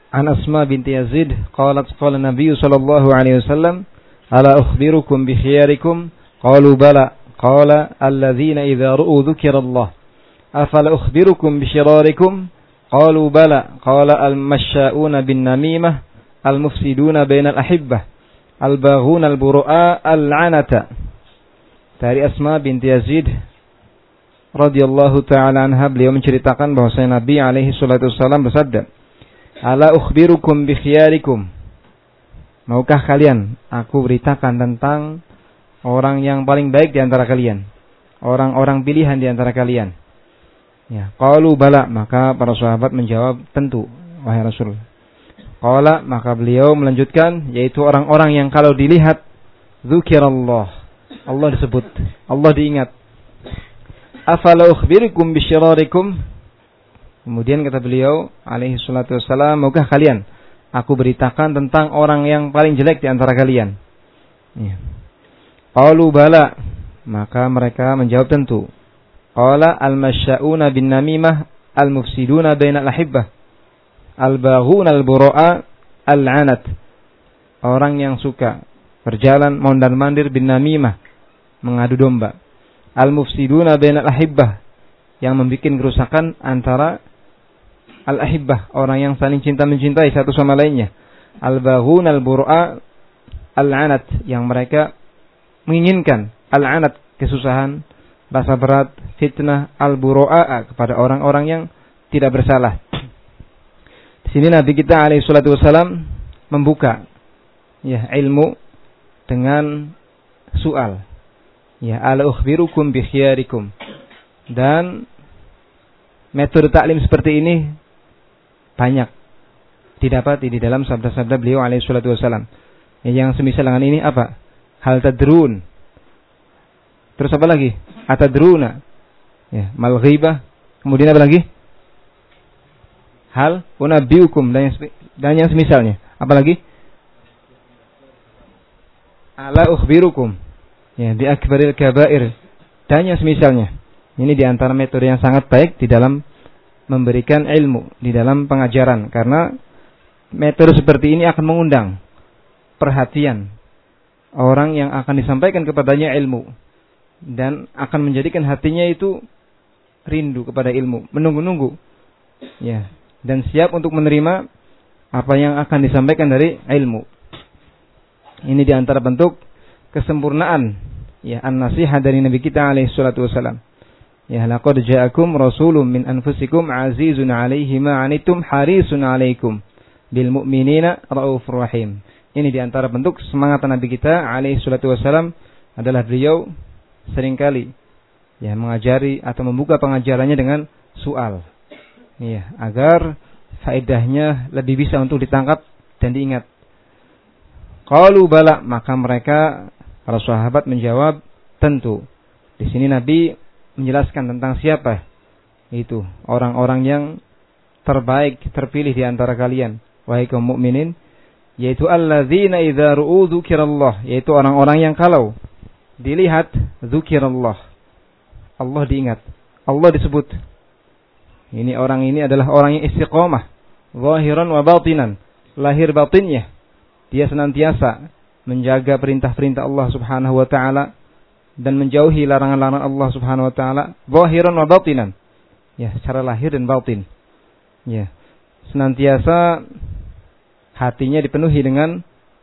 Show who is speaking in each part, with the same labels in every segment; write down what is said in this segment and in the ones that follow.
Speaker 1: An Asma binti Yazid qalat qala Nabi sallallahu alaihi wasallam ala ukhbirukum bi khiyarikum qalu bala qala alladzina idza ru'u dzikrallah afala ukhbirukum bi syirarikum qalu bala qala al-masya'una bin namimah al-mufsiduna bainal ahibbah al-baghuna al-buru'a al-'anata. Dari Asma binti Yazid radhiyallahu ta'ala anha, beliau menceritakan bahwasanya Nabi alaihi salatu wasallam bersabda, ala ukhbirukum bi khiyarikum, maukah kalian aku beritakan tentang orang yang paling baik di antara kalian, orang-orang pilihan di antara kalian. Ya, qalu bala, maka para sahabat menjawab, tentu wahai Rasul. Qala, maka beliau melanjutkan, yaitu orang-orang yang kalau dilihat dzukirallah, Allah disebut, Allah diingat. Afala ukhbirukum bisyirarikum, kemudian kata beliau alaihi salatu wassalam, maukah kalian aku beritakan tentang orang yang paling jelek di antara kalian? Ya. Qalu bala, maka mereka menjawab tentu. Qala al-masya'una bin namimah al-mufsiduna bainal ahibbah al-baghuna al-buru'a al-'anat. Orang yang suka berjalan mondar-mandir bin namimah, mengadu domba. Al-mufsiduna bainal ahibbah, yang membuat kerusakan antara al-ahibbah, orang yang saling cinta mencintai satu sama lainnya. Al-baghuna al-buru'a al-'anat, yang mereka menginginkan al-'anat, kesusahan, rasa berat, fitnah, al-buru'a, kepada orang-orang yang tidak bersalah. Di sini Nabi kita alaihi salatu wasalam membuka ya ilmu dengan soal. Ya, ala ukhbirukum bi khiyarikum. Dan metode taklim seperti ini banyak didapati di dalam sabda-sabda beliau alaihi salatu wasalam. Ya, yang semisal dengan ini apa? Hal tadrun. Terus apa lagi? Atadruna. Ya, mal ghibah. Kemudian apa lagi? Hal unabbiukum, dan yang semisalnya. Apa lagi? Ala ukhbirukum. Ya, bi akbaril kabair, dan yang semisalnya. Ini di antara metode yang sangat baik di dalam memberikan ilmu, di dalam pengajaran, karena metode seperti ini akan mengundang perhatian orang yang akan disampaikan kepadanya ilmu, dan akan menjadikan hatinya itu rindu kepada ilmu, menunggu-nunggu, ya, dan siap untuk menerima apa yang akan disampaikan dari ilmu. Ini di antara bentuk kesempurnaan ya an-nasihat dari Nabi kita alaihi salatu wasalam. Ya, laqad ja'akum rasulun min anfusikum azizun 'alaihi ma 'anittum harisun 'alaikum bil mu'minina raufur rahim. Ini di antara bentuk semangat Nabi kita alaihi salatu wasalam adalah beliau seringkali ya mengajari atau membuka pengajarannya dengan soal. Ya, agar faedahnya lebih bisa untuk ditangkap dan diingat. Qalu bala, maka mereka para sahabat menjawab tentu. Di sini Nabi menjelaskan tentang siapa itu orang-orang yang terbaik, terpilih di antara kalian, wahai kaum mukminin, yaitu alladzina idza ru'u dzikrallah, yaitu orang-orang yang kalau dilihat dzikrallah, Allah diingat, Allah disebut. Ini orang ini adalah orang yang istiqamah, zahiran wa batinan, lahir batinnya. Dia senantiasa menjaga perintah-perintah Allah Subhanahu wa taala dan menjauhi larangan-larangan Allah Subhanahu wa taala, zahiran wa batinan. Ya, secara lahir dan batin. Ya. Senantiasa hatinya dipenuhi dengan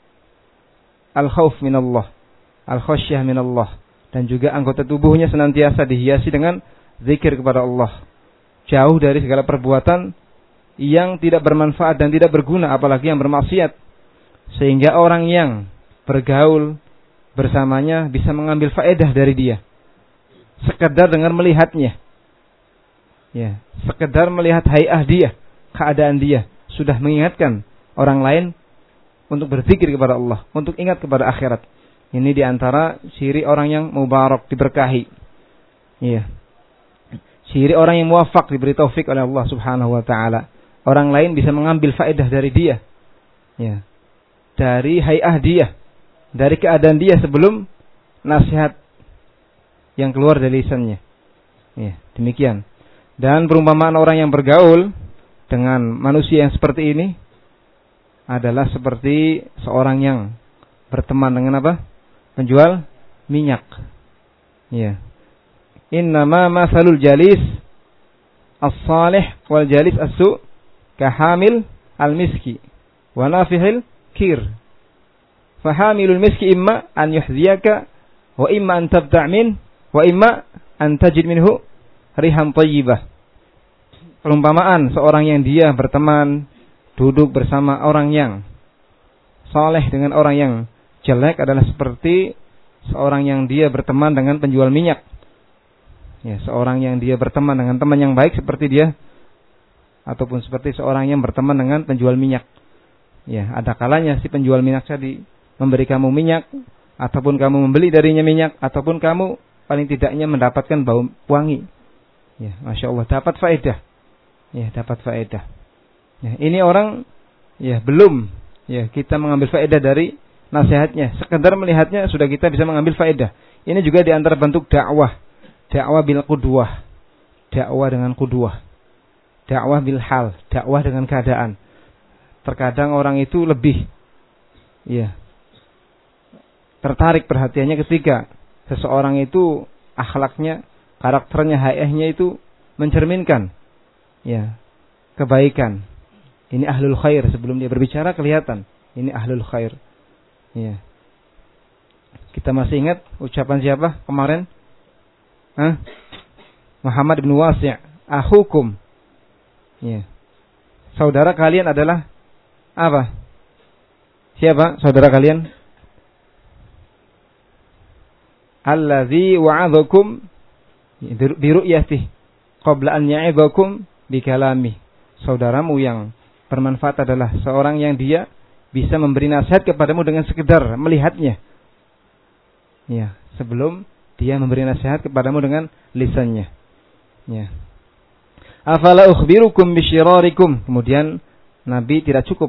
Speaker 1: al-khauf minallah, al-khasyah minallah, dan juga anggota tubuhnya senantiasa dihiasi dengan zikir kepada Allah. Jauh dari segala perbuatan yang tidak bermanfaat dan tidak berguna, apalagi yang bermaksiat. Sehingga orang yang bergaul bersamanya bisa mengambil faedah dari dia. Sekedar dengan melihatnya. Ya, sekedar melihat hay'ah dia, keadaan dia, sudah mengingatkan orang lain untuk berzikir kepada Allah, untuk ingat kepada akhirat. Ini di antara ciri orang yang mubarak, diberkahi. Ya. Ciri orang yang muwafaq, diberi taufik oleh Allah Subhanahu wa taala. Orang lain bisa mengambil faedah dari dia. Ya. Dari hay'ah dia, dari keadaan dia sebelum nasihat yang keluar dari lisannya. Ya, demikian. Dan perumpamaan orang yang bergaul dengan manusia yang seperti ini, adalah seperti seorang yang berteman dengan apa? Penjual minyak. Ya. Innama masalul jalis as-salih wal jalis as-su' kahamil al-miski wa nafihil kir. Fahamilul miski imma an yuhziyaka wa imma an tabta' min wa imma an tajid minhu rihan thayyibah. Perumpamaan seorang yang dia berteman, duduk bersama orang yang saleh dengan orang yang jelek adalah seperti seorang yang dia berteman dengan penjual minyak. Ya, seorang yang dia berteman dengan teman yang baik seperti dia, ataupun seperti seorang yang berteman dengan penjual minyak. Ya, ada kalanya si penjual minyak tadi memberi kamu minyak, ataupun kamu membeli darinya minyak, ataupun kamu paling tidaknya mendapatkan bau wangi. Ya, Masya Allah, dapat faedah. Ya, dapat faedah. Ya, ini orang ya belum ya kita mengambil faedah dari nasihatnya. Sekedar melihatnya sudah kita bisa mengambil faedah. Ini juga di antara bentuk dakwah. Dakwah bil qudwah. Dakwah dengan qudwah. Dakwah bil hal, dakwah dengan keadaan. Terkadang orang itu lebih ya tertarik perhatiannya ketika seseorang itu akhlaknya, karakternya, hayahnya itu mencerminkan ya kebaikan. Ini ahlul khair, sebelum dia berbicara kelihatan ini ahlul khair. Ya. Kita masih ingat ucapan siapa kemarin? Muhammad bin Wasi', akhukum. Ya. Saudara kalian adalah apa? Siapa saudara kalian? Allazi wa'adhakum bi ru'yatihi qabla an ya'idhakum bi kalami. Saudaramu yang bermanfaat adalah seorang yang dia bisa memberi nasihat kepadamu dengan sekedar melihatnya. Ya, sebelum dia memberi nasihat kepadamu dengan lisannya. Ya. Afala ukhbirukum bisyirarikum. Kemudian Nabi tidak cukup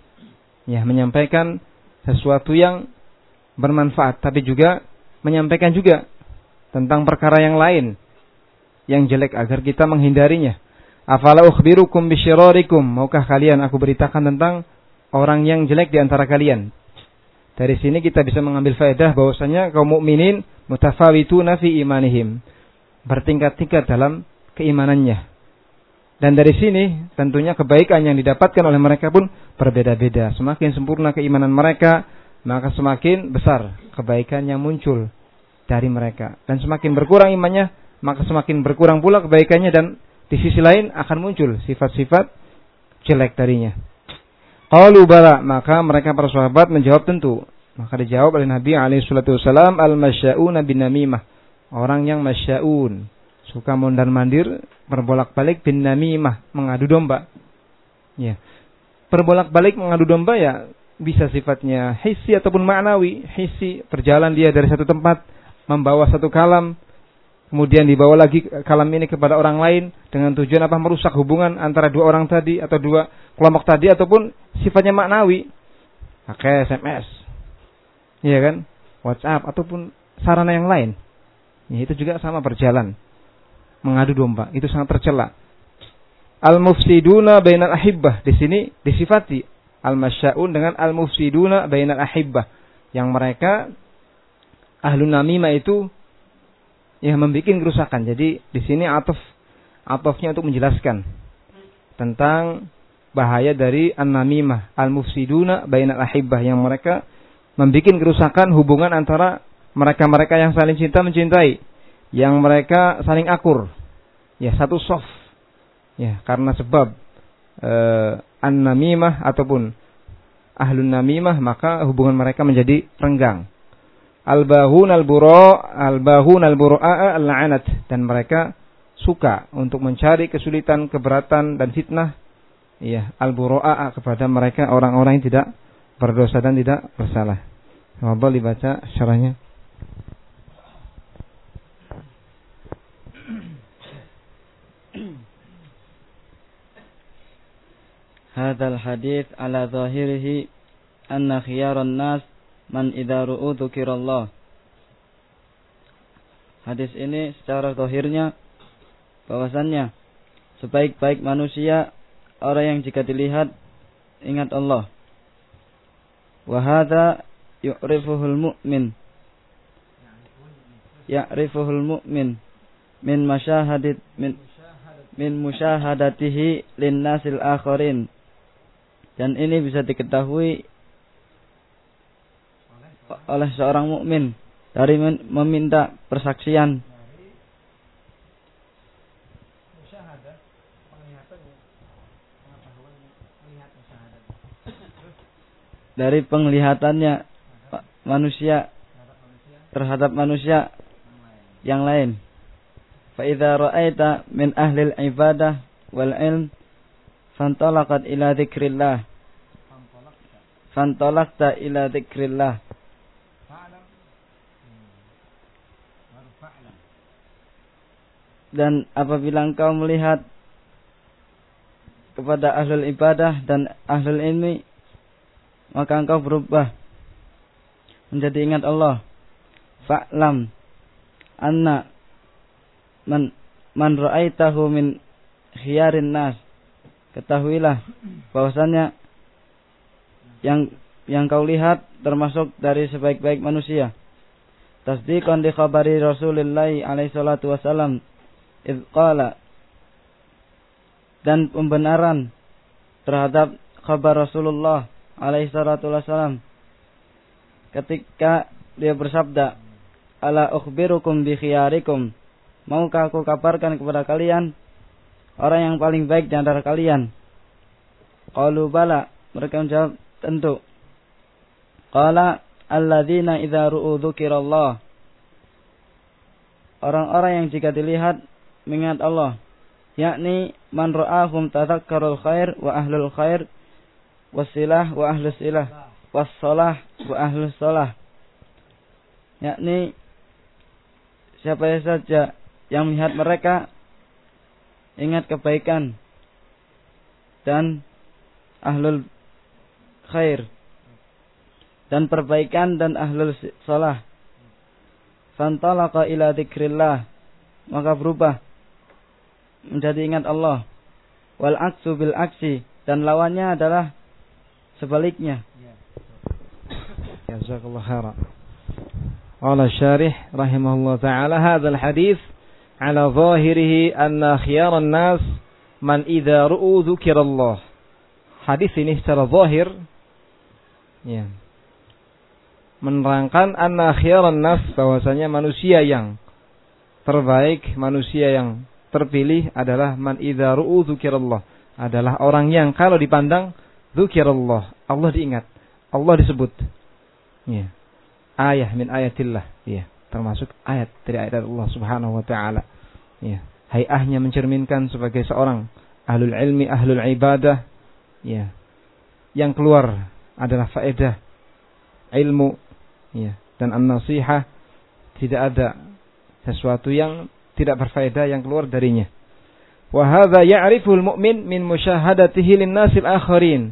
Speaker 1: ya menyampaikan sesuatu yang bermanfaat, tapi juga menyampaikan juga tentang perkara yang lain yang jelek agar kita menghindarinya. Afala ukhbirukum bisyirarikum. Maukah kalian aku beritakan tentang orang yang jelek di antara kalian? Dari sini kita bisa mengambil faedah bahwasanya kaum mukminin mutafawituna fi imanihim. Bertingkat-tingkat dalam keimanannya. Dan dari sini tentunya kebaikan yang didapatkan oleh mereka pun berbeda-beda. Semakin sempurna keimanan mereka, maka semakin besar kebaikan yang muncul dari mereka. Dan semakin berkurang imannya, maka semakin berkurang pula kebaikannya, dan di sisi lain akan muncul sifat-sifat jelek darinya. Qalu bala, maka mereka para sahabat menjawab tentu. Maka dijawab oleh Nabi alaihi salatu wasallam, al-masya'una bin namimah. Orang yang masya'un, suka mondar-mandir, berbolak-balik, bin namimah, mengadu domba. Ya. Berbolak-balik mengadu domba ya bisa sifatnya hissi ataupun ma'nawi. Hissi, berjalan dia dari satu tempat membawa satu kalam, kemudian dibawa lagi kalam ini kepada orang lain dengan tujuan apa? Merusak hubungan antara dua orang tadi atau dua kelompok tadi, ataupun sifatnya maknawi, pakai SMS, iya kan, WhatsApp ataupun sarana yang lain. Ya, itu juga sama berjalan mengadu domba, itu sangat tercela. Al-mufsiduna bainal ahibbah, di sini disifati al-masya'un dengan al-mufsiduna bainal ahibbah, yang mereka ahlun namimah itu yang membuat kerusakan. Jadi di sini atofnya untuk menjelaskan tentang bahaya dari an-namimah, al-mufsiduna bainal ahibbah, yang mereka membuat kerusakan hubungan antara mereka-mereka yang saling cinta mencintai, yang mereka saling akur, ya satu soft, ya karena sebab an-namimah ataupun ahlun namimah, maka hubungan mereka menjadi renggang. Al-bahun al-bura'a al-la'anat, dan mereka suka untuk mencari kesulitan, keberatan dan fitnah, ya al-bura'a kepada mereka orang-orang yang tidak berdosa dan tidak bersalah. Coba dibaca syarahnya.
Speaker 2: Hadzal hadits ala zahirihi anna khiyaran nas man idza ru'u dzikirallah. Hadis ini secara zahirnya bahwasannya sebaik-baik manusia orang yang jika dilihat ingat Allah. Wa hadza ya'rifuhul mu'min min musyahadatihi linnasil akharin. Dan ini bisa diketahui oleh seorang mukmin dari meminta persaksian dari penglihatannya manusia terhadap manusia yang lain. Fa idza ra'aita min ahli al-ibadah wal ilm fantalaqta ila dzikrillah. Dan apabila engkau melihat kepada ahlul ibadah dan ahlul ilmi, maka engkau berubah menjadi ingat Allah. Fa'lam anna man ra'aitahu min khiyarin nas. Ketahuilah bahwasannya yang kau lihat termasuk dari sebaik-baik manusia. Tasdiqan li khabari Rasulullah alaihi salatu wasallam idz qala, dan pembenaran terhadap kabar Rasulullah alaihi salatu wasallam ketika dia bersabda, ala ukhbirukum bi khiyarikum, maukah aku kabarkan kepada kalian orang yang paling baik di antara kalian? Qalu bala, mereka menjawab tentu. Qala alladzina idza ru'u dzikrillah, orang-orang yang jika dilihat mengingat Allah, yakni man ra'ahum tadzakkarul khair wa ahlul khair wasilah wa ahlus silah wassalah wa ahlus salah, yakni siapa saja yang melihat mereka ingat kebaikan dan ahlul khair dan perbaikan dan ahlul salah, fantalaqa ila dzikrillah, maka berubah menjadi ingat Allah. Wal aksu bil aksi, dan lawannya adalah sebaliknya.
Speaker 1: Jazakallahu khairan. Qala syarih rahimahullah taala, hadzal hadits ala zahirihi anna khiyaran nas man idza ru'u dzikrallah. Hadis ini secara zahir menerangkan anna khiyaran nas, bahwasanya manusia yang terbaik, manusia yang terpilih adalah man idza ru'u dzikrallah, adalah orang yang kalau dipandang dzikrallah, Allah diingat, Allah disebut. Ayah min ayatillah, termasuk ayat dari ayat Allah Subhanahu wa taala. Hayahnya mencerminkan sebagai seorang ahlul ilmi, ahlul ibadah. Yang keluar adalah faedah ilmu, dan an-nasihah, tidak ada sesuatu yang tidak berfaedah yang keluar darinya. Wa hadza ya'riful mu'min min musyahadatihi lin-nasil akharin.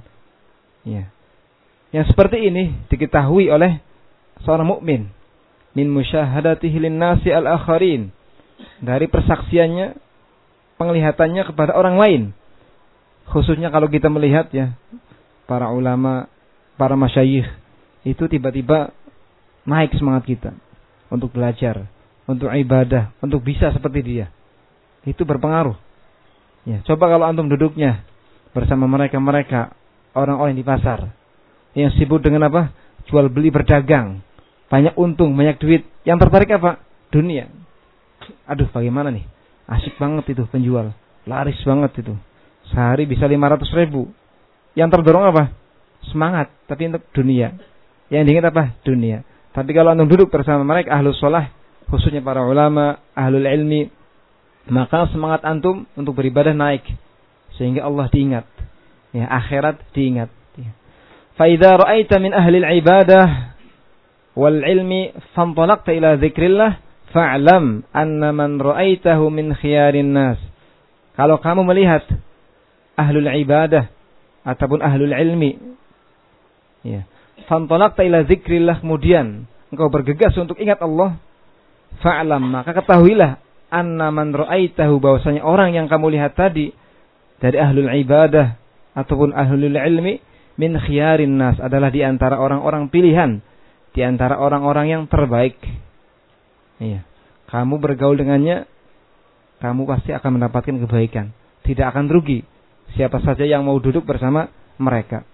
Speaker 1: Yang seperti ini diketahui oleh seorang mukmin, min musyahadatihi lin-nasi al-akharin, dari persaksiannya, penglihatannya kepada orang lain. Khususnya kalau kita melihat para ulama, para masyayikh, itu tiba-tiba naik semangat kita untuk belajar, untuk ibadah, untuk bisa seperti dia. Itu berpengaruh. Coba kalau antum duduknya bersama mereka orang-orang di pasar yang sibuk dengan apa? Jual beli berdagang, banyak untung, banyak duit. Yang tertarik apa? Dunia. Aduh, bagaimana nih? Asik banget itu penjual, laris banget itu. Sehari bisa 500.000. Yang terdorong apa? Semangat, tapi untuk dunia. Yang diingat apa? Dunia. Tapi kalau antum duduk bersama mereka ahlus shalah, khususnya para ulama, ahlul ilmi, maka semangat antum untuk beribadah naik, sehingga Allah diingat, akhirat diingat. Fa idza ra'aita min ahli al-ibadah wal ilmi fantalaqta ila dzikrillah fa'lam anna man ra'aitahu min khiyarin nas. Kalau kamu melihat ahlul ibadah ataupun ahlul ilmi, fantalaqta ila dzikrillah, kemudian engkau bergegas untuk ingat Allah, fa'lam, maka ketahuilah anna man ra'aitahu, bahwasanya orang yang kamu lihat tadi dari ahlul ibadah ataupun ahlul ilmi, min khiyarin nas, adalah di antara orang-orang pilihan, di antara orang-orang yang terbaik. Iya. Kamu bergaul dengannya, kamu pasti akan mendapatkan kebaikan, tidak akan rugi. Siapa saja yang mau duduk bersama mereka.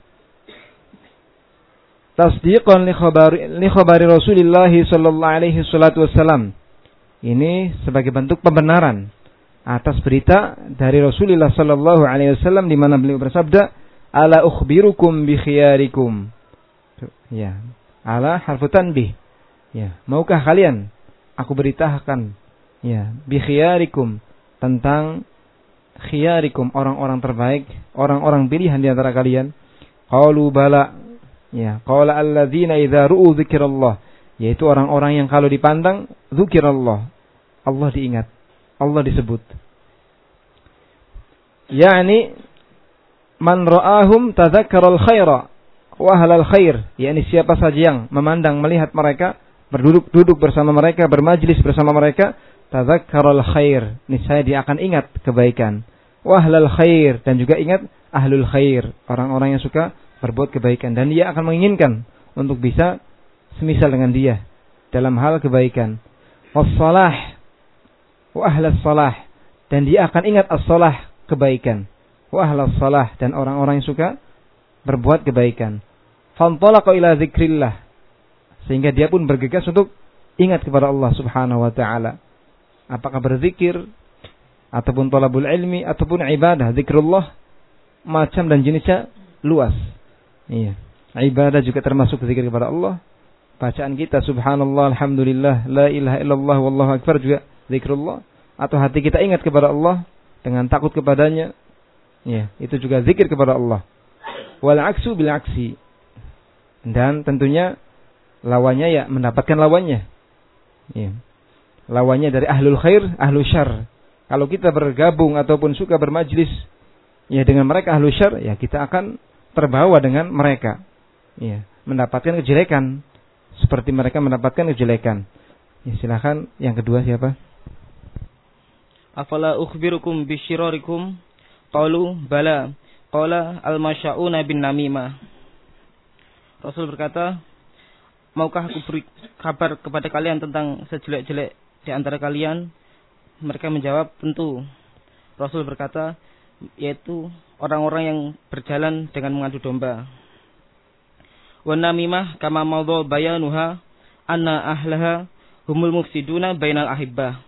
Speaker 1: Tasdiqan li khabari Rasulullah sallallahu alaihi wasallam. Ini sebagai bentuk pembenaran atas berita dari Rasulullah sallallahu alaihi wasallam di mana beliau bersabda, "Ala ukhbirukum bi khiyarikum." Ya, ala harfu tanbih. Ya, maukah kalian aku beritahukan ya bi khiyarikum, tentang khiyarikum, orang-orang terbaik, orang-orang pilihan di antara kalian? Qalu bala. Ya, qala alladzina idza ru'u dzikrallah, yaitu orang-orang yang kalau dipandang dzikrallah, Allah diingat, Allah disebut. Yani man ra'ahum tadzakkaral khaira wa ahlal khair, yakni siapa saja yang memandang melihat mereka, berduduk bersama mereka, bermajlis bersama mereka, tadzakkaral khair, niscaya dia akan ingat kebaikan. Wa ahlal khair, dan juga ingat ahlul khair, orang-orang yang suka berbuat kebaikan, dan dia akan menginginkan untuk bisa semisal dengan dia dalam hal kebaikan. Wassalah wa ahlas salah, dan dia akan ingat as-salah, kebaikan. Wa ahlas salah, dan orang-orang yang suka berbuat kebaikan. Fantalaqa ila dzikrillah, sehingga dia pun bergegas untuk ingat kepada Allah Subhanahu wa taala. Apakah berzikir ataupun talabul ilmi ataupun ibadah, zikrullah macam dan jenisnya luas. Iya, ibadah juga termasuk zikir kepada Allah. Bacaan kita subhanallah, alhamdulillah, la ilaha illallah, wallahu akbar juga zikrullah. Atau hati kita ingat kepada Allah dengan takut kepadanya. Ya, itu juga zikir kepada Allah. Wal aksu bil aksi. Dan tentunya lawannya ya mendapatkan lawannya. Ya. Lawannya dari ahlul khair, ahlul syarr. Kalau kita bergabung ataupun suka bermajlis ya dengan mereka ahlul syarr, ya kita akan terbawa dengan mereka, ya, mendapatkan kejelekan seperti mereka mendapatkan kejelekan. Ya, silakan yang kedua siapa?
Speaker 2: Afala ukhbirukum bisyirarikum? Qalu bala. Qala al-masya'una bin namimah. Rasul berkata, maukah aku beri kabar kepada kalian tentang sejelek-jelek di antara kalian? Mereka menjawab, tentu. Rasul berkata, yaitu orang-orang yang berjalan dengan mengadu domba. Wa namimah kama madha bayanuha anna ahlaha humul mufsiduna bainal ahibbah.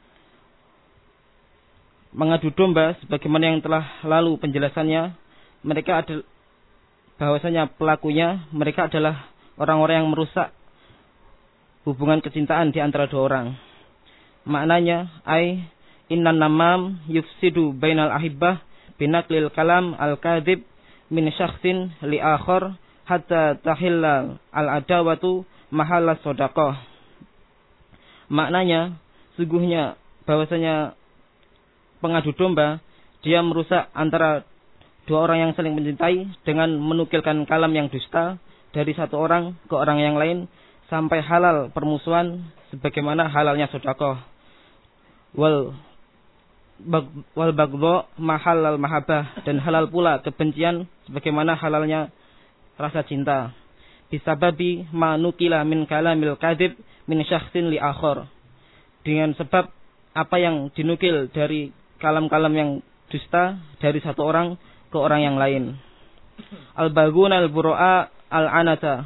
Speaker 2: Mengadu domba sebagaimana yang telah lalu penjelasannya, mereka adalah bahwasanya pelakunya mereka adalah orang-orang yang merusak hubungan kecintaan di antara dua orang. Maknanya innan namam yufsidu bainal ahibbah binaklil kalam al-kadhib min syakhsin li akhar hatta tahilla al-adawatu mahalla shadaqah. Maknanya sungguhnya bahwasanya pengadu domba dia merusak antara dua orang yang saling mencintai dengan menukilkan kalam yang dusta dari satu orang ke orang yang lain sampai halal permusuhan sebagaimana halalnya sedekah. Wal bagdha mahallal mahabbah, dan halal pula kebencian sebagaimana halalnya rasa cinta. Bisababi ma nukila min kalamil kadhib min syakhsin li akhar, dengan sebab apa yang dinukil dari kalam-kalam yang dusta dari satu orang ke orang yang lain. Al-baghun al-bura'a al-anata.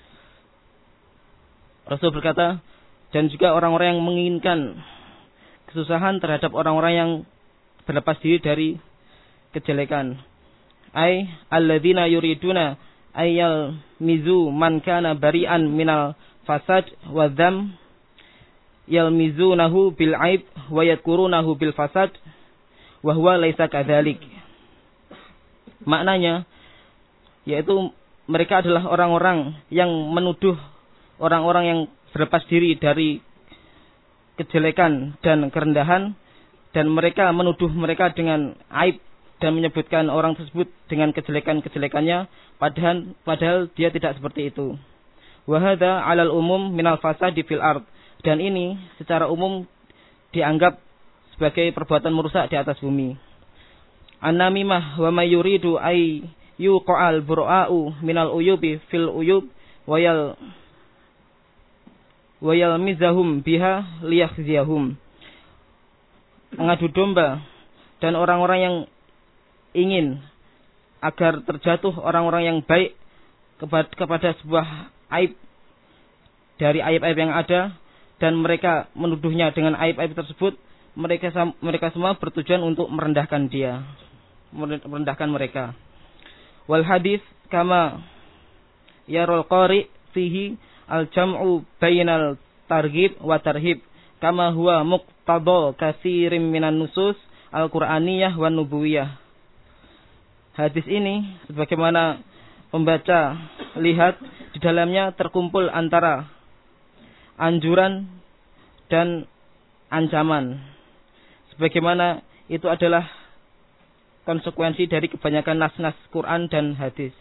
Speaker 2: Rasul berkata, dan juga orang-orang yang menginginkan kesusahan terhadap orang-orang yang berlepas diri dari kejelekan. Alladzina yuriduna ayyal mizu man kana bari'an minal fasad wa dzam yalmizunahu bil aib wa yadkurunahu bil fasad wa huwa laisa kadzalik. Maknanya yaitu mereka adalah orang-orang yang menuduh orang-orang yang berlepas diri dari kejelekan dan kerendahan, dan mereka menuduh mereka dengan aib dan menyebutkan orang tersebut dengan kejelekan-kejelekannya, padahal dia tidak seperti itu. Wa hadza 'alal umum minal fasadi fil ard, dan ini secara umum dianggap sebagai perbuatan merusak di atas bumi. An-namimah wa may yuridu ay
Speaker 3: yuqa'al bura'u minal uyubi fil uyub wayal mizahum biha liyakhziyahum. Mengadu domba dan orang-orang yang ingin agar terjatuh orang-orang yang baik kepada sebuah aib dari aib-aib yang ada, dan mereka menuduhnya dengan aib-aib tersebut. Mereka semua bertujuan untuk merendahkan dia, merendahkan mereka. Wal hadis kama yarul qari fihi al jam'u bainal targhib wa tarhib kama huwa muqtada katsirin minan nusus al-Qur'aniyah wan nubuwiyah. Hadis ini sebagaimana pembaca lihat di dalamnya terkumpul antara anjuran dan ancaman, sebagaimana itu adalah konsekuensi dari kebanyakan nas-nas Quran dan hadis.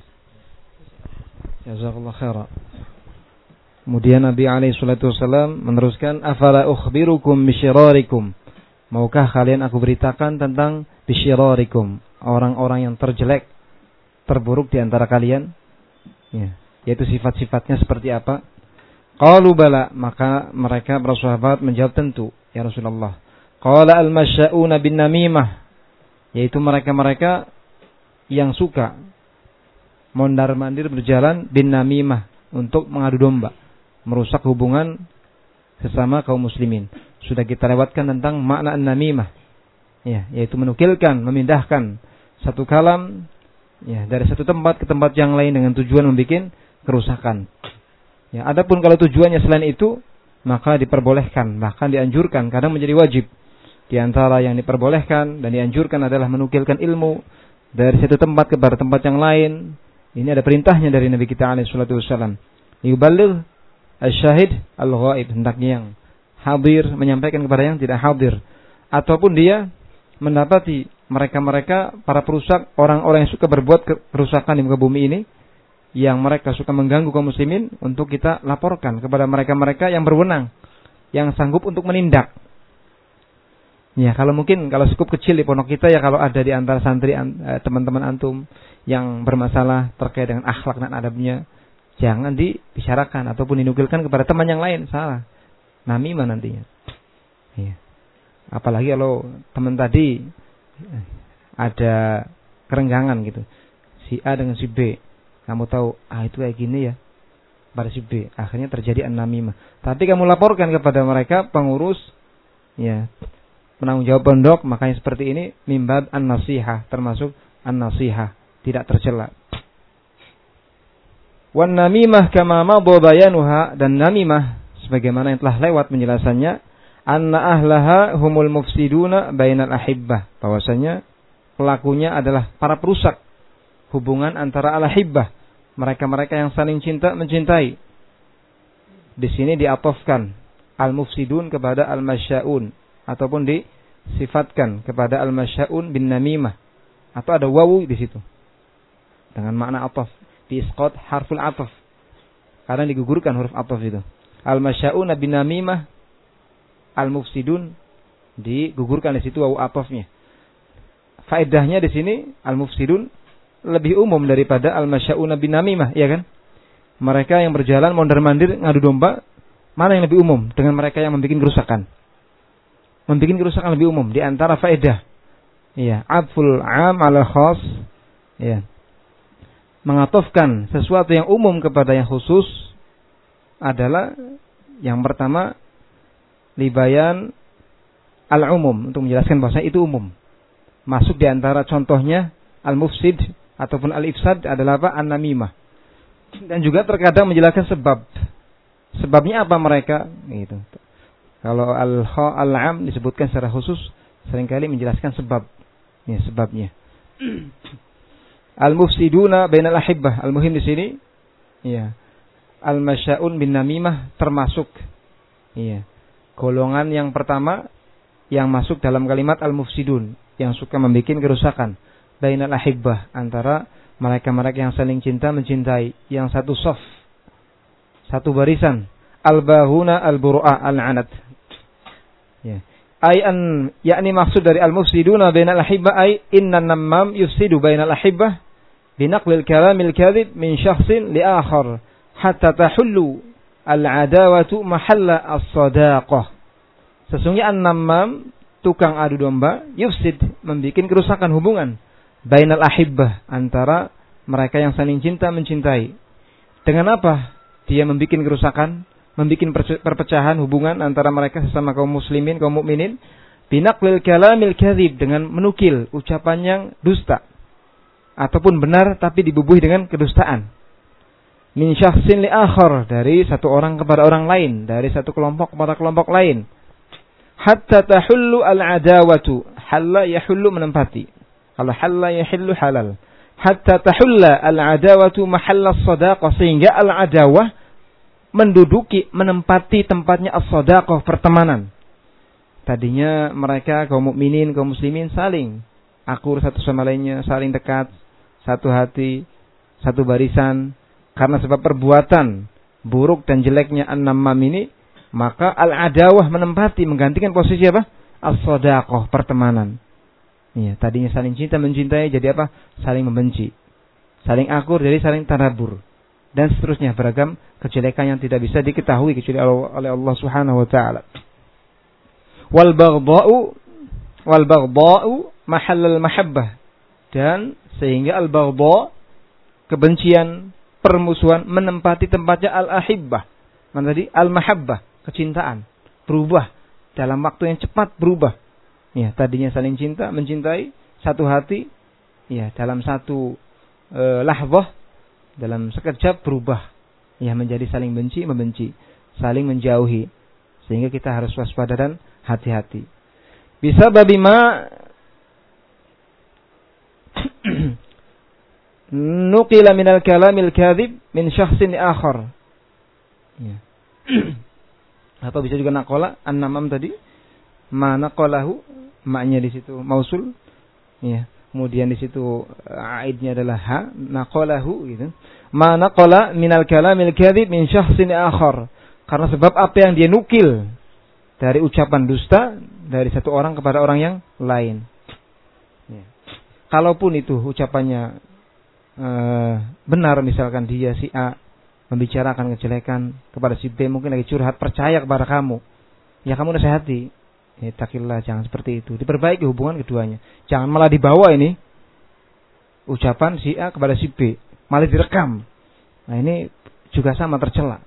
Speaker 1: Jazakallahu khairan. Kemudian Nabi alaihi salatu wasallam meneruskan, afala ukhbirukum bisyirarikum, maukah kalian aku beritakan tentang bisyirarikum, orang-orang yang terjelek, terburuk di antara kalian, ya, yaitu sifat-sifatnya seperti apa? Qalu bala, maka mereka para sahabat menjawab tentu ya Rasulullah. Qala al-masya'una bin namimah, yaitu mereka-mereka yang suka mondar-mandir berjalan bin namimah, untuk mengadu domba, merusak hubungan sesama kaum muslimin. Sudah kita lewatkan tentang makna an-namimah, ya, yaitu menukilkan, memindahkan satu kalam, ya, dari satu tempat ke tempat yang lain dengan tujuan membuat kerusakan. Ya, adapun kalau tujuannya selain itu, maka diperbolehkan, bahkan dianjurkan, kadang menjadi wajib. Di antara yang diperbolehkan dan dianjurkan adalah menukilkan ilmu dari satu tempat kepada tempat yang lain. Ini ada perintahnya dari Nabi kita alaihi salatu wasallam. Yuballigh asy-syahid al-ghaib, hendaknya yang hadir menyampaikan kepada yang tidak hadir, ataupun dia mendapati mereka-mereka para perusak, orang-orang yang suka berbuat kerusakan di muka bumi ini, yang mereka suka mengganggu kaum muslimin, untuk kita laporkan kepada mereka-mereka yang berwenang, yang sanggup untuk menindak. Ya, kalau skup kecil di pondok kita, ya, kalau ada di antara santri teman-teman antum yang bermasalah terkait dengan akhlak dan adabnya, jangan dibicarakan ataupun dinukilkan kepada teman yang lain, salah. Namimah nantinya. Ya. Apalagi kalau teman tadi ada kerenggangan gitu, si A dengan si B, kamu tahu, itu kayak gini ya pada si B, akhirnya terjadi an-namimah. Tapi kamu laporkan kepada mereka pengurus, ya, penanggung jawab pondok, makanya seperti ini mimbab an-nasihah, termasuk an-nasihah, tidak tercela. Wan namimah kama madha bayanuha, dan namimah sebagaimana yang telah lewat penjelasannya, anna ahlaha humul mufsiduna bainal ahibbah, bahwasanya pelakunya adalah para perusak hubungan antara al-ahibbah, mereka-mereka yang saling cinta mencintai. Di sini diatofkan al-mufsidun kepada al-masya'un, ataupun disifatkan kepada al-masya'un bin namimah, atau ada wawu di situ dengan makna ataf, diisqat harful ataf, karena digugurkan huruf ataf itu. Al-masya'un bin namimah, al-mufsidun digugurkan di situ wawu atafnya. Faedahnya di sini al-mufsidun lebih umum daripada al-masya'un bin namimah, ya kan? Mereka yang berjalan mondar-mandir ngadu domba, mana yang lebih umum dengan mereka yang membuat kerusakan? Membuat kerusakan lebih umum. Di antara faedah, ya, atful 'am 'ala khas, ya, mengatofkan sesuatu yang umum kepada yang khusus adalah yang pertama libayan al-umum, untuk menjelaskan bahwa itu umum. Masuk di antara contohnya al-mufsid ataupun al-ifsad adalah apa? An-namimah. Dan juga terkadang menjelaskan sebab. Sebabnya apa mereka? Gitu. Kalau al-am disebutkan secara khusus, seringkali menjelaskan sebab. Ya, sebabnya. Al-mufsiduna bainal ahibbah. Al-muhim di sini, ya, al-masya'un bin namimah termasuk, ya, golongan yang pertama yang masuk dalam kalimat al-mufsidun, yang suka membuat kerusakan bainal ahibbah, antara mereka-mereka yang saling cinta mencintai, yang satu saf, satu barisan. Al-bahuna al-buru'a al-'anat. Ya. Yakni maksud dari al-mufsiduna bainal ahibbah ay innan namam yufsidu bainal ahibbah, binaqlil kalamil kadhib min syakhsin li akhar hatta tahullu al-adawatu mahalla as-sadaqah. Sesungguhnya an-namam, tukang adu domba, yufsid, membikin kerusakan hubungan bainal ahibbah, antara mereka yang saling cinta mencintai. Dengan apa dia membikin kerusakan, membikin perpecahan hubungan antara mereka sesama kaum muslimin, kaum mukminin? Binaqlil kalamil kadhib, dengan menukil ucapan yang dusta ataupun benar tapi dibubuhi dengan kedustaan. Min syakhsin li akhar, dari satu orang kepada orang lain, dari satu kelompok kepada kelompok lain. Hatta tahullu al-adawatu, halla yahullu, menempati. Kalau halla yahillu halal. Hatta tahulla al-adawatu mahalla as-sadaqah, sehingga al-adawah menduduki, menempati tempatnya as-sadaqah, pertemanan. Tadinya mereka kaum mukminin, kaum muslimin saling akur satu sama lainnya, saling dekat, satu hati, satu barisan. Karena sebab perbuatan buruk dan jeleknya an-namam ini, maka al-adawah menempati, menggantikan posisi apa? As-sadaqah, pertemanan. Iya, tadinya saling cinta mencintai jadi apa? Saling membenci. Saling akur jadi saling tarabur. Dan seterusnya, beragam kejelekan yang tidak bisa diketahui kecuali oleh Allah Subhanahu wa taala. Wal baghdha'u mahallal mahabbah, dan sehingga al baghdha, kebencian, permusuhan, menempati tempatnya al ahibbah. Mana tadi? Al mahabbah, kecintaan, berubah dalam waktu yang cepat, berubah. Ya, tadinya saling cinta mencintai, satu hati, ya, dalam satu lahzah, dalam sekejap berubah, ya, menjadi saling benci, membenci, saling menjauhi. Sehingga kita harus waspada dan hati-hati. Bisa babima nuqila minal kalamil kadhib min syakhsin akhar. Ya. Atau bisa juga naqala an-namam tadi, ma naqalahu, maknya di situ mausul, ya. Kemudian di situ aidnya adalah ha, naqalahu gitu. Ma naqala minal kalamil kadhib min syakhsin akhar. Karena sebab apa yang dia nukil dari ucapan dusta dari satu orang kepada orang yang lain. Ya. Kalaupun itu ucapannya benar, misalkan dia si A membicarakan kejelekan kepada si B, mungkin lagi curhat, percaya kepada kamu, ya kamu nasihati, ya takillah, jangan seperti itu, diperbaiki hubungan keduanya. Jangan malah dibawa ini ucapan si A kepada si B, malah direkam. Nah, ini juga sama tercela.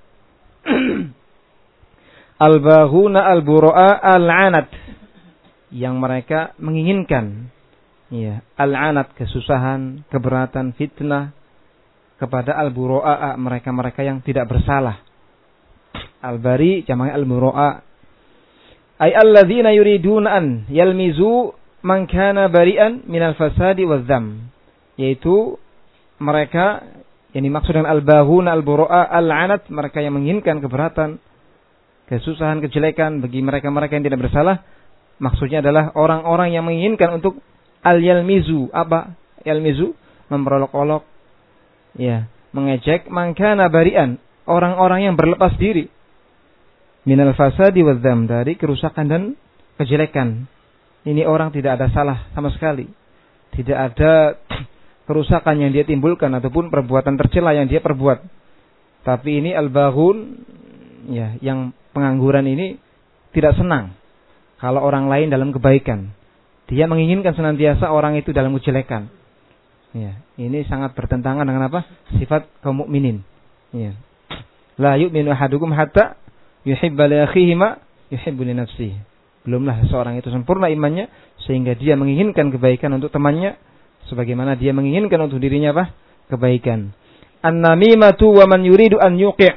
Speaker 1: Al-baghuna al-bura'a al-'anat, yang mereka menginginkan, ya, al-'anat, kesusahan, keberatan, fitnah kepada al-bura'a, mereka-mereka yang tidak bersalah. Al-bari jamaknya al-bura'a, ay alladzina yuriduna an yalmizu man kana bari'an minal fasadi wadh-dham, yaitu mereka, yang dimaksud dengan al-baghuna al-bura'a al-'anat, mereka yang menginginkan keberatan, kesusahan, kejelekan bagi mereka-mereka yang tidak bersalah. Maksudnya adalah orang-orang yang menginginkan untuk al-yalmizu. Apa? Yalmizu, memperolok-olok, ya, mengejek, mangkana barian, orang-orang yang berlepas diri, minal fasadi wadzam, dari kerusakan dan kejelekan. Ini orang tidak ada salah sama sekali, tidak ada kerusakan yang dia timbulkan ataupun perbuatan tercela yang dia perbuat. Tapi ini al-baghun, ya, yang pengangguran ini tidak senang kalau orang lain dalam kebaikan. Dia menginginkan senantiasa orang itu dalam kejelekan. Ya, ini sangat bertentangan dengan apa? Sifat kaum mukminin. Ya. La yu'minu ahadukum hatta yuhibba li akhihi ma yuhibbu li nafsihi. Belumlah seorang itu sempurna imannya sehingga dia menginginkan kebaikan untuk temannya sebagaimana dia menginginkan untuk dirinya apa? Kebaikan. An-namimatu wa man yuridu an yuqi'.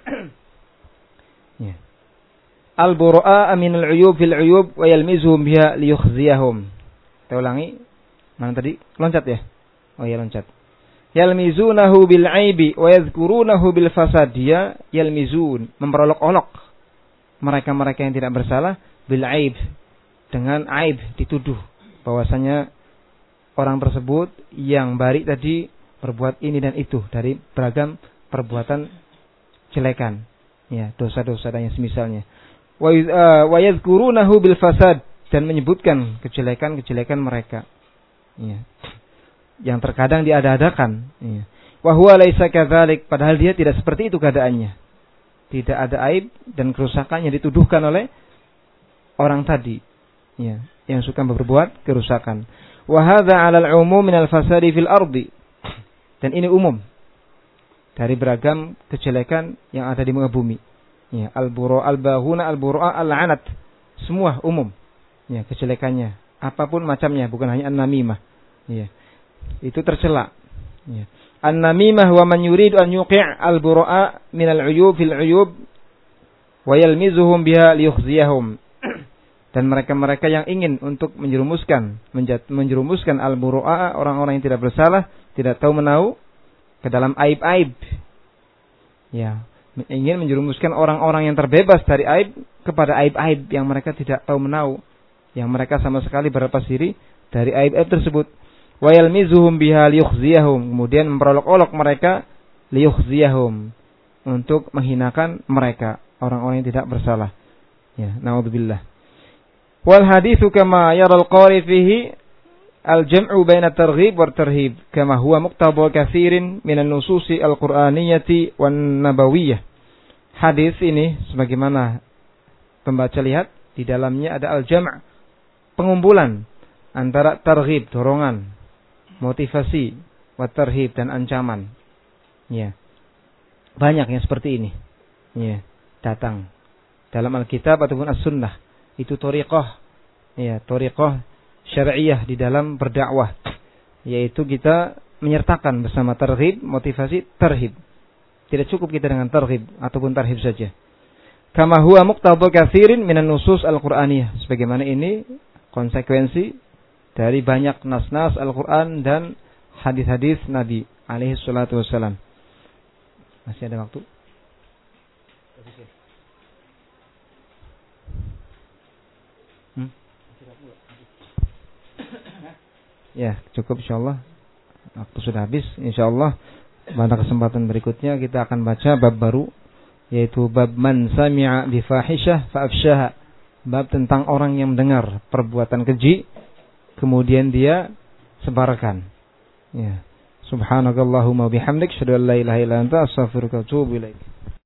Speaker 1: Ya. Al-bura'a min al-'uyub fil 'uyub wa yalmizuhum biha liyukhziyahum. Kita ulangi. Mana tadi? Loncat ya? Oh ya, loncat. Yalmizunahu bil 'aibi wa yadhkurunahu bil fasad. Dia yalmizun, memperolok-olok mereka-mereka yang tidak bersalah bil 'aib, dengan aib, dituduh bahwasanya orang tersebut yang bari tadi berbuat ini dan itu dari beragam perbuatan jelekan, ya, dosa-dosa dan yang semisalnya. Wa yadhkurunahu bil fasad, dan menyebutkan kejelekan-kejelekan mereka. Ya. yang terkadang diada-adakan. Ya. Wa huwa laisa kadzalik, padahal dia tidak seperti itu keadaannya. Tidak ada aib dan kerusakan yang dituduhkan oleh orang tadi. Ya, yang suka berbuat kerusakan. Wa hadza 'ala al-'umum min al-fasadi fil ardi. Dan ini umum dari beragam kejelekan yang ada di muka bumi. Ya, al-buru al-bahuna al-buru'a al-'anat. Semua umum. Ya, kejelekannya apapun macamnya, bukan hanya an-namimah. Ya. Itu tercela. Ya. An-namimah wa man yuridu an yuqi' al-buru'a min al-'uyub fil 'uyub wa yalmizuhum biha liyukhziyahum. Dan mereka-mereka yang ingin untuk menjerumuskan al-buru'a, orang-orang yang tidak bersalah, tidak tahu menahu ke dalam aib-aib. Ya, ingin menjerumuskan orang-orang yang terbebas dari aib kepada aib-aib yang mereka tidak tahu menahu, yang mereka sama sekali berlepas diri dari aib-aib tersebut. Wa yalmizuhum biha liyukhziyahum, kemudian memperolok-olok mereka liyukhziyahum, untuk menghinakan mereka, orang-orang yang tidak bersalah. Ya, naudzubillah. Wal haditsu kama yara al-qari fihi al-jam'u baina at-targhib wa at-tarhib kama huwa muqtada katsirin min an-nususi al-Qur'aniyyati wan nabawiyyah. Hadis ini sebagaimana pembaca lihat di dalamnya ada al-jam', pengumpulan antara targhib, dorongan, motivasi, wa tarhib, dan ancaman. Ya. Banyak yang seperti ini. Ya, datang dalam Alkitab ataupun As-Sunnah. Itu thariqah, ya, thariqah syar'iyah di dalam berdakwah, yaitu kita menyertakan bersama targhib, motivasi, tarhib. Tidak cukup kita dengan targhib ataupun tarhib saja. Kama huwa muqtada katsirin minan nusus al-Qur'aniyah, sebagaimana ini konsekuensi dari banyak nas-nas Al-Qur'an dan hadis-hadis Nabi alaihi salatu wassalam. Masih ada waktu? Ya, cukup insyaallah. Waktu sudah habis. Insyaallah pada kesempatan berikutnya kita akan baca bab baru, yaitu bab man sami'a bi fahishah fa afshaha. Bab tentang orang yang mendengar perbuatan keji kemudian dia sebarkan. Ya. Subhanakallahumma bihamdik, asyhadu an la ilaha illa anta, astaghfiruka wa atubu ilaik.